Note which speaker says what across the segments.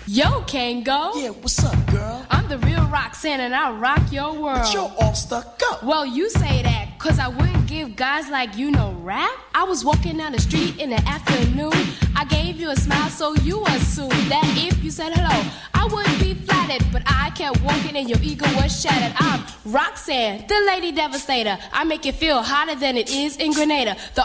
Speaker 1: Yo, Kango.
Speaker 2: Yeah, what's up, girl?
Speaker 1: I'm the real Roxanne and I rock your world.
Speaker 2: But you're all stuck up.
Speaker 1: Well, you say that, cause I wouldn't give guys like you no rap. I was walking down the street in the afternoon. I gave you a smile, so you assumed that if you said hello, I wouldn't be flattered. But I kept walking and your ego was shattered. I'm Roxanne, the lady devastator. I make it feel hotter than it is in Grenada. The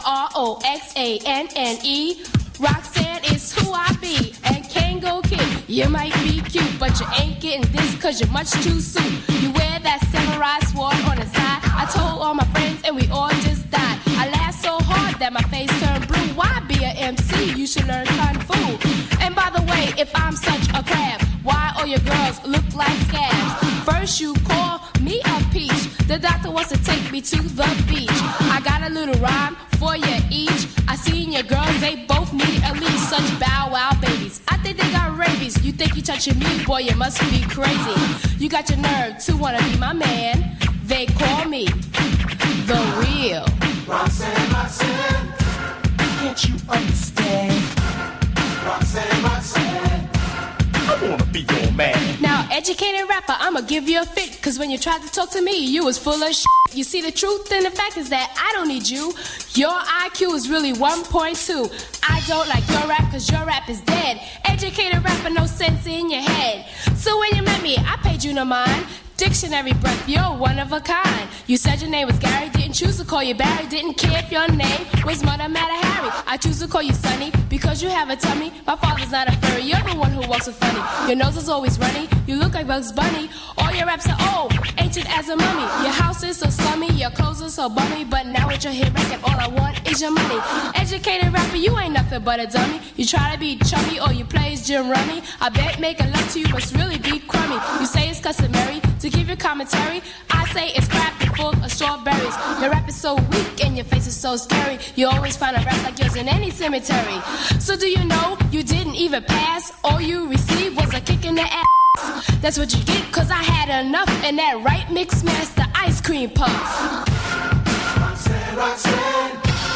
Speaker 1: Roxanne. Roxanne is who I be. And Kango Kid, you might be cute, but you ain't getting this cause you're much too soon. You wear that samurai sword on the side. I told all my friends and we all just died. I laughed so hard that my face turned blue. Why be an MC? You should learn Kung Fu. And by the way, if I'm such a crab, why all your girls look like scabs? First you call me a peach. The doctor wants to take me to the beach. I got a little rhyme for you each. I seen your girls, they both need a leash. Such bow wow babies, I think they got rabies. You think you touching me, boy, you must be crazy. You got your nerve to wanna be my man. They call me the real
Speaker 2: Roxanne, Roxanne, can't you understand? Roxanne, Roxanne, I wanna be your man.
Speaker 1: Now, educated rapper, I'ma give you a fit. Cause when you tried to talk to me, you was full of shit. You see, the truth and the fact is that I don't need you. Your IQ is really 1.2. I don't like your rap cause your rap is dead. Educated rapper, no sense in your head. So when you met me, I paid you no mind. Dictionary breath, you're one of a kind. You said your name was Gary, didn't choose to call you Barry. Didn't care if your name was Mother Matter Harry. I choose to call you Sonny because you have a tummy. My father's not a furry, you're the one who walks so funny. Your nose is always runny, you look like Bugs Bunny. All your raps are old, ancient as a mummy. Your house is so slummy, your clothes are so bummy. But now with your hit record, all I want is your money. Educated rapper, you ain't nothing but a dummy. You try to be chummy or you play as Jim Rummy. I bet making love to you must really be crummy. You say it's customary to give your commentary. I say it's crap and full of strawberries. Your rap is so weak and your face is so scary. You always find a rap like yours in any cemetery. So do you know you didn't even pass? All you received was a kick in the ass. That's what you get cause I had enough. And that right mix master ice cream puff.
Speaker 2: Roxanne, Roxanne,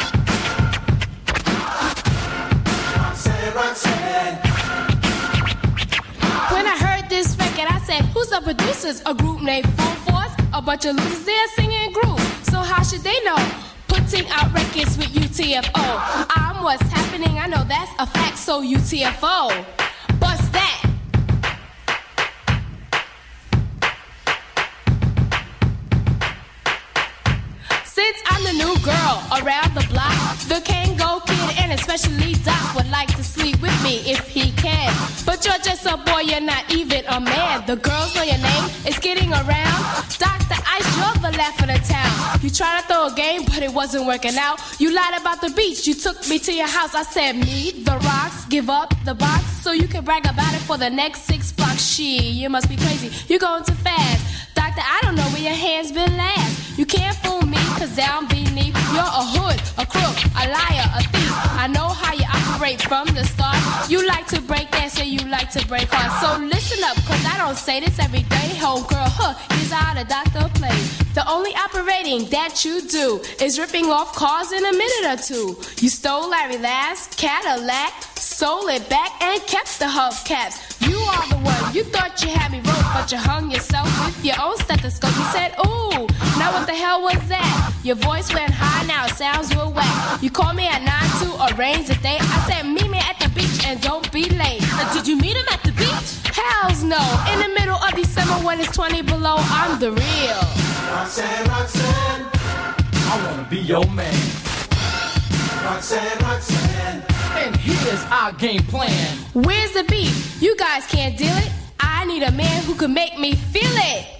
Speaker 2: Roxanne, Roxanne.
Speaker 1: When I heard this record, I said, who's the producers? A group named Full Force? A bunch of losers there singing groove. So how should they know? Putting out records with UTFO. I'm what's happening, I know that's a fact. So UTFO, bust that. Since I'm the new girl around the block, the Kango Kid and especially Doc would like to sleep with me if he can. But you're just a boy, you're not even a man. The girls know your name, it's getting around. Dr. Ice, you're the laugh of the town. You tried to throw a game, but it wasn't working out. You lied about the beach, you took me to your house. I said, me, the rocks, give up the box so you can brag about it for the next 6 blocks. Shit, you must be crazy, you're going too fast. Doctor, I don't know where your hands been last. You can't fool me, cause down beneath you're a hood, a crook, a liar, a thief. I know how you operate from the start. You like to break dance and you like to break hearts. So listen up, cause I don't say this every day. Homegirl, here's how the doctor plays. The only operating that you do is ripping off cars in a minute or two. You stole Larry Last Cadillac, sold it back and kept the hubcaps. You are the one, you thought you had me roped, but you hung yourself with your own stethoscope. You said, ooh, now what the hell was that? Your voice went high, now it sounds real whack. You called me at 9 to arrange a date. I said, meet me at the beach and don't be late.
Speaker 3: Did you meet him at the beach?
Speaker 1: Hells no, in the middle of December when it's 20 below, I'm the real
Speaker 2: Roxanne, Roxanne,
Speaker 4: I wanna be your man.
Speaker 2: Roxanne, Roxanne.
Speaker 4: And here's our game plan.
Speaker 1: Where's the beat? You guys can't deal it. I need a man who can make me feel it.